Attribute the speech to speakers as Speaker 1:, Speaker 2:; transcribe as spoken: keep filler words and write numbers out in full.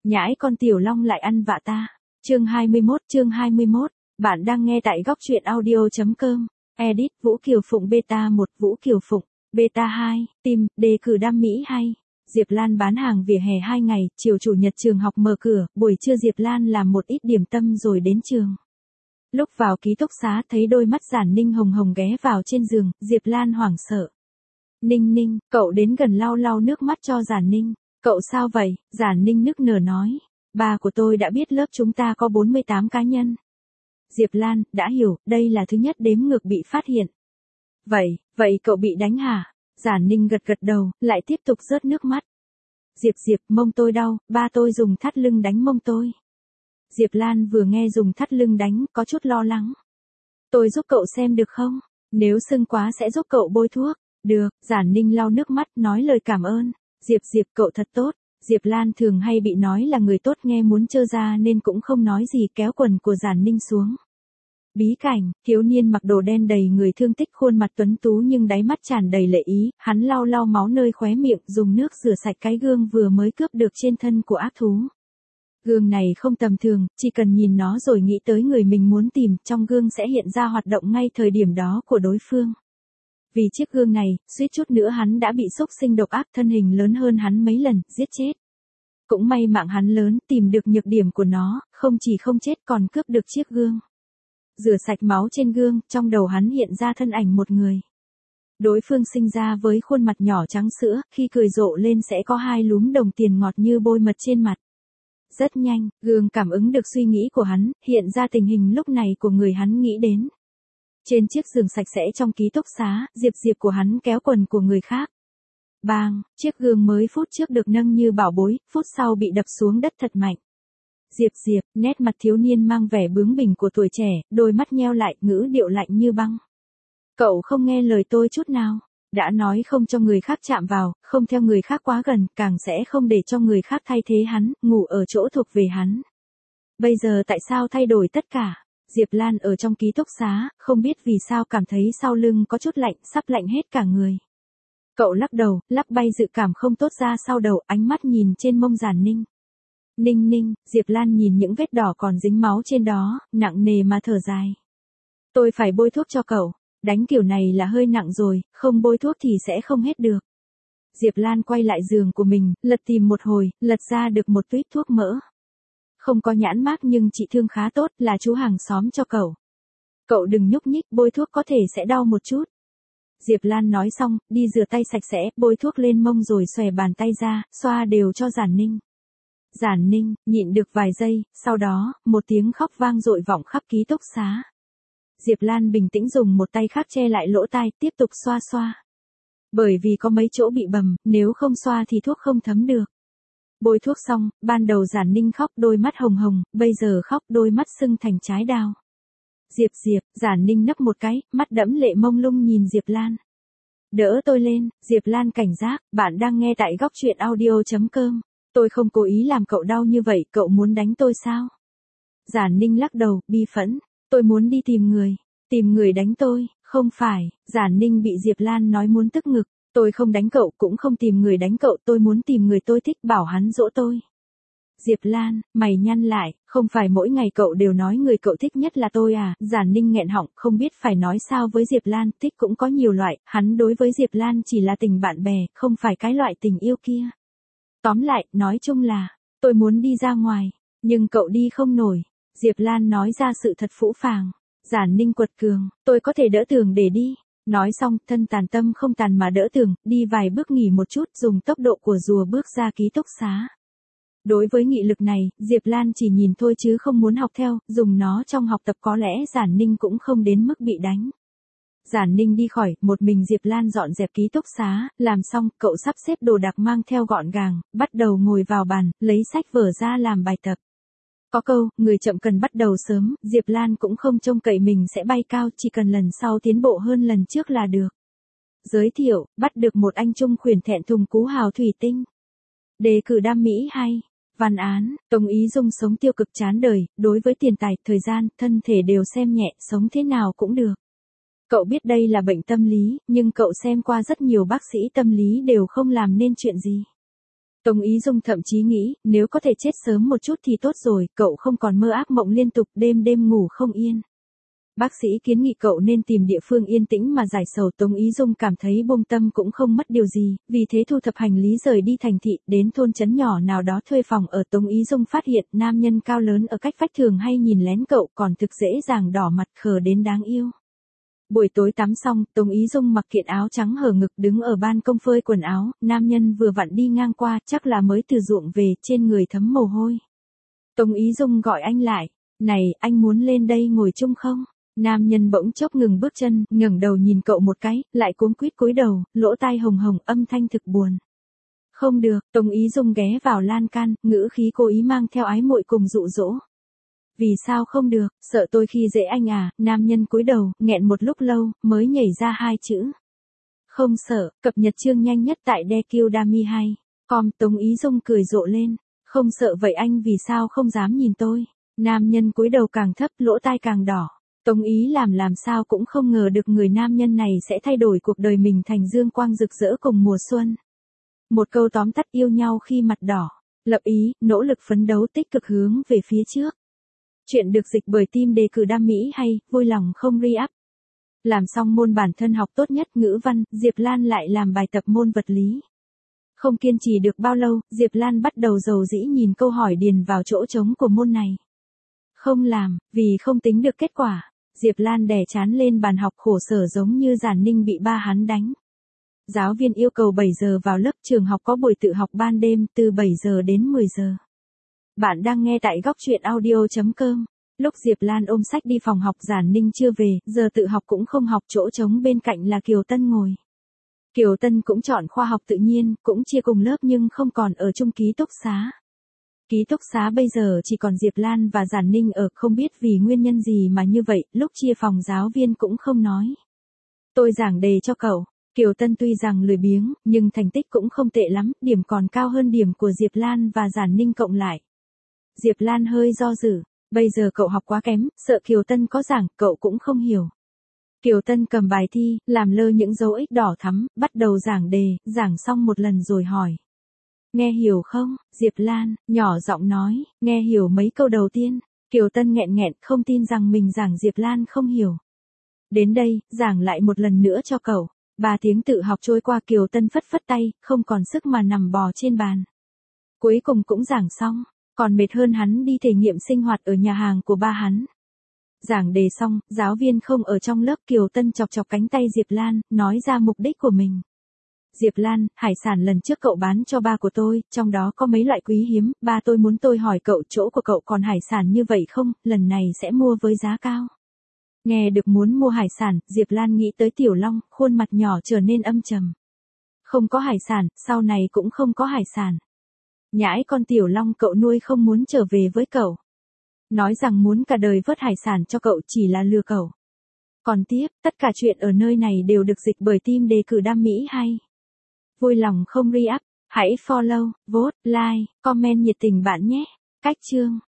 Speaker 1: Nhãi con tiểu long lại ăn vạ ta. Chương hai mươi mốt, chương hai mươi mốt. Bạn đang nghe tại góc truyện audio chấm com. Edit Vũ Kiều Phụng beta một, Vũ Kiều Phụng, beta hai, tìm, đề cử đam mỹ hay. Diệp Lan bán hàng vỉa hè hai ngày, chiều chủ nhật trường học mở cửa, buổi trưa Diệp Lan làm một ít điểm tâm rồi đến trường. Lúc vào ký túc xá thấy đôi mắt Giản Ninh hồng hồng ghé vào trên giường, Diệp Lan hoảng sợ. Ninh Ninh, cậu đến gần lau lau nước mắt cho Giản Ninh. Cậu sao vậy? Giản Ninh nức nở nói. Ba của tôi đã biết lớp chúng ta có bốn mươi tám cá nhân. Diệp Lan, đã hiểu, đây là thứ nhất đếm ngược bị phát hiện. Vậy, vậy cậu bị đánh hả? Giản Ninh gật gật đầu, lại tiếp tục rớt nước mắt. Diệp Diệp, mông tôi đau, ba tôi dùng thắt lưng đánh mông tôi. Diệp Lan vừa nghe dùng thắt lưng đánh, có chút lo lắng. Tôi giúp cậu xem được không? Nếu sưng quá sẽ giúp cậu bôi thuốc. Được, Giản Ninh lau nước mắt, nói lời cảm ơn. Diệp Diệp cậu thật tốt. Diệp Lan thường hay bị nói là người tốt nghe muốn trơ ra nên cũng không nói gì kéo quần của Giản Ninh xuống. Bí cảnh, thiếu niên mặc đồ đen đầy người thương tích khuôn mặt tuấn tú nhưng đáy mắt tràn đầy lệ ý, hắn lau lau máu nơi khóe miệng dùng nước rửa sạch cái gương vừa mới cướp được trên thân của ác thú. Gương này không tầm thường, chỉ cần nhìn nó rồi nghĩ tới người mình muốn tìm, trong gương sẽ hiện ra hoạt động ngay thời điểm đó của đối phương. Vì chiếc gương này, suýt chút nữa hắn đã bị xúc sinh độc ác thân hình lớn hơn hắn mấy lần, giết chết. Cũng may mạng hắn lớn, tìm được nhược điểm của nó, không chỉ không chết còn cướp được chiếc gương. Rửa sạch máu trên gương, trong đầu hắn hiện ra thân ảnh một người. Đối phương sinh ra với khuôn mặt nhỏ trắng sữa, khi cười rộ lên sẽ có hai lúm đồng tiền ngọt như bôi mật trên mặt. Rất nhanh, gương cảm ứng được suy nghĩ của hắn, hiện ra tình hình lúc này của người hắn nghĩ đến. Trên chiếc giường sạch sẽ trong ký túc xá, Diệp Diệp của hắn kéo quần của người khác. Bang, chiếc gương mới phút trước được nâng như bảo bối, phút sau bị đập xuống đất thật mạnh. Diệp Diệp, nét mặt thiếu niên mang vẻ bướng bỉnh của tuổi trẻ, đôi mắt nheo lại, ngữ điệu lạnh như băng. Cậu không nghe lời tôi chút nào, đã nói không cho người khác chạm vào, không theo người khác quá gần, càng sẽ không để cho người khác thay thế hắn, ngủ ở chỗ thuộc về hắn. Bây giờ tại sao thay đổi tất cả? Diệp Lan ở trong ký túc xá, không biết vì sao cảm thấy sau lưng có chút lạnh, sắp lạnh hết cả người. Cậu lắc đầu, lắc bay dự cảm không tốt ra sau đầu, ánh mắt nhìn trên mông Giản Ninh. Ninh Ninh, Diệp Lan nhìn những vết đỏ còn dính máu trên đó, nặng nề mà thở dài. Tôi phải bôi thuốc cho cậu, đánh kiểu này là hơi nặng rồi, không bôi thuốc thì sẽ không hết được. Diệp Lan quay lại giường của mình, lật tìm một hồi, lật ra được một tuýp thuốc mỡ. Không có nhãn mác nhưng trị thương khá tốt, là chú hàng xóm cho cậu. Cậu đừng nhúc nhích, bôi thuốc có thể sẽ đau một chút. Diệp Lan nói xong, đi rửa tay sạch sẽ, bôi thuốc lên mông rồi xòe bàn tay ra, xoa đều cho Giản Ninh. Giản Ninh, nhịn được vài giây, sau đó, một tiếng khóc vang dội vọng khắp ký túc xá. Diệp Lan bình tĩnh dùng một tay khác che lại lỗ tai, tiếp tục xoa xoa. Bởi vì có mấy chỗ bị bầm, nếu không xoa thì thuốc không thấm được. Bôi thuốc xong, ban đầu Giản Ninh khóc đôi mắt hồng hồng, bây giờ khóc đôi mắt sưng thành trái đào. Diệp Diệp, Giản Ninh nấp một cái, mắt đẫm lệ mông lung nhìn Diệp Lan. Đỡ tôi lên, Diệp Lan cảnh giác, bạn đang nghe tại góc truyện audio chấm com. Tôi không cố ý làm cậu đau như vậy, cậu muốn đánh tôi sao? Giản Ninh lắc đầu, bi phẫn. Tôi muốn đi tìm người. Tìm người đánh tôi, không phải. Giản Ninh bị Diệp Lan nói muốn tức ngực. Tôi không đánh cậu, cũng không tìm người đánh cậu, tôi muốn tìm người tôi thích, bảo hắn dỗ tôi. Diệp Lan, mày nhăn lại, không phải mỗi ngày cậu đều nói người cậu thích nhất là tôi à? Giản Ninh nghẹn họng, không biết phải nói sao với Diệp Lan, thích cũng có nhiều loại, hắn đối với Diệp Lan chỉ là tình bạn bè, không phải cái loại tình yêu kia. Tóm lại, nói chung là, tôi muốn đi ra ngoài, nhưng cậu đi không nổi. Diệp Lan nói ra sự thật phũ phàng. Giản Ninh quật cường, tôi có thể đỡ tường để đi. Nói xong, thân tàn tâm không tàn mà đỡ tường, đi vài bước nghỉ một chút, dùng tốc độ của rùa bước ra ký túc xá. Đối với nghị lực này, Diệp Lan chỉ nhìn thôi chứ không muốn học theo, dùng nó trong học tập có lẽ Giản Ninh cũng không đến mức bị đánh. Giản Ninh đi khỏi, một mình Diệp Lan dọn dẹp ký túc xá, làm xong, cậu sắp xếp đồ đạc mang theo gọn gàng, bắt đầu ngồi vào bàn, lấy sách vở ra làm bài tập. Có câu, người chậm cần bắt đầu sớm, Diệp Lan cũng không trông cậy mình sẽ bay cao, chỉ cần lần sau tiến bộ hơn lần trước là được. Giới thiệu, bắt được một anh trung khuyển thẹn thùng cú hào thủy tinh. Đề cử đam mỹ hay. Văn án, Tống Ý Dung sống tiêu cực chán đời, đối với tiền tài, thời gian, thân thể đều xem nhẹ, sống thế nào cũng được. Cậu biết đây là bệnh tâm lý, nhưng cậu xem qua rất nhiều bác sĩ tâm lý đều không làm nên chuyện gì. Tống Ý Dung thậm chí nghĩ, nếu có thể chết sớm một chút thì tốt rồi, cậu không còn mơ ác mộng liên tục đêm đêm ngủ không yên. Bác sĩ kiến nghị cậu nên tìm địa phương yên tĩnh mà giải sầu. Tống Ý Dung cảm thấy buông tâm cũng không mất điều gì, vì thế thu thập hành lý rời đi thành thị, đến thôn trấn nhỏ nào đó thuê phòng ở. Tống Ý Dung phát hiện nam nhân cao lớn ở cách vách thường hay nhìn lén cậu, còn thực dễ dàng đỏ mặt khờ đến đáng yêu. Buổi tối tắm xong, Tống Ý Dung mặc kiện áo trắng hở ngực đứng ở ban công phơi quần áo, nam nhân vừa vặn đi ngang qua, chắc là mới từ ruộng về, trên người thấm mồ hôi. Tống Ý Dung gọi anh lại, này, anh muốn lên đây ngồi chung không? Nam nhân bỗng chốc ngừng bước chân, ngẩng đầu nhìn cậu một cái, lại cuống quýt cúi đầu, lỗ tai hồng hồng, âm thanh thực buồn. Không được, Tống Ý Dung ghé vào lan can, ngữ khí cố ý mang theo ái muội cùng dụ dỗ. Vì sao không được, sợ tôi khi dễ anh à? Nam nhân cúi đầu, nghẹn một lúc lâu, mới nhảy ra hai chữ. Không sợ, cập nhật chương nhanh nhất tại Deqdami hai. Com. Tống Ý Dung cười rộ lên. Không sợ vậy anh vì sao không dám nhìn tôi? Nam nhân cúi đầu càng thấp, lỗ tai càng đỏ. Tống Ý làm làm sao cũng không ngờ được người nam nhân này sẽ thay đổi cuộc đời mình thành dương quang rực rỡ cùng mùa xuân. Một câu tóm tắt yêu nhau khi mặt đỏ. Lập ý, nỗ lực phấn đấu tích cực hướng về phía trước. Chuyện được dịch bởi team đề cử đam mỹ hay, vui lòng không re-up. Làm xong môn bản thân học tốt nhất ngữ văn, Diệp Lan lại làm bài tập môn vật lý. Không kiên trì được bao lâu, Diệp Lan bắt đầu dầu dĩ nhìn câu hỏi điền vào chỗ trống của môn này. Không làm, vì không tính được kết quả. Diệp Lan đè trán lên bàn học khổ sở giống như Giản Ninh bị ba hắn đánh. Giáo viên yêu cầu bảy giờ vào lớp, trường học có buổi tự học ban đêm từ bảy giờ đến mười giờ. Bạn đang nghe tại góc truyện audio chấm com. Lúc Diệp Lan ôm sách đi phòng học, Giản Ninh chưa về, giờ tự học cũng không học, chỗ trống bên cạnh là Kiều Tân ngồi. Kiều Tân cũng chọn khoa học tự nhiên, cũng chia cùng lớp nhưng không còn ở chung ký túc xá. Ký túc xá bây giờ chỉ còn Diệp Lan và Giản Ninh ở, không biết vì nguyên nhân gì mà như vậy, lúc chia phòng giáo viên cũng không nói. Tôi giảng đề cho cậu. Kiều Tân tuy rằng lười biếng, nhưng thành tích cũng không tệ lắm, điểm còn cao hơn điểm của Diệp Lan và Giản Ninh cộng lại. Diệp Lan hơi do dự, bây giờ cậu học quá kém, sợ Kiều Tân có giảng, cậu cũng không hiểu. Kiều Tân cầm bài thi, làm lơ những dấu ích đỏ thắm, bắt đầu giảng đề, giảng xong một lần rồi hỏi. Nghe hiểu không? Diệp Lan, nhỏ giọng nói, nghe hiểu mấy câu đầu tiên. Kiều Tân nghẹn nghẹn, không tin rằng mình giảng Diệp Lan không hiểu. Đến đây, giảng lại một lần nữa cho cậu. Ba tiếng tự học trôi qua, Kiều Tân phất phất tay, không còn sức mà nằm bò trên bàn. Cuối cùng cũng giảng xong, còn mệt hơn hắn đi thể nghiệm sinh hoạt ở nhà hàng của ba hắn. Giảng đề xong, giáo viên không ở trong lớp, Kiều Tân chọc chọc cánh tay Diệp Lan, nói ra mục đích của mình. Diệp Lan, hải sản lần trước cậu bán cho ba của tôi, trong đó có mấy loại quý hiếm, ba tôi muốn tôi hỏi cậu chỗ của cậu còn hải sản như vậy không, lần này sẽ mua với giá cao. Nghe được muốn mua hải sản, Diệp Lan nghĩ tới Tiểu Long, khuôn mặt nhỏ trở nên âm trầm. Không có hải sản, sau này cũng không có hải sản. Nhãi con Tiểu Long cậu nuôi không muốn trở về với cậu. Nói rằng muốn cả đời vớt hải sản cho cậu chỉ là lừa cậu. Còn tiếp, tất cả chuyện ở nơi này đều được dịch bởi team đề cử đam mỹ hay. Vui lòng không re-up, hãy follow, vote, like, comment nhiệt tình bạn nhé. Cách chương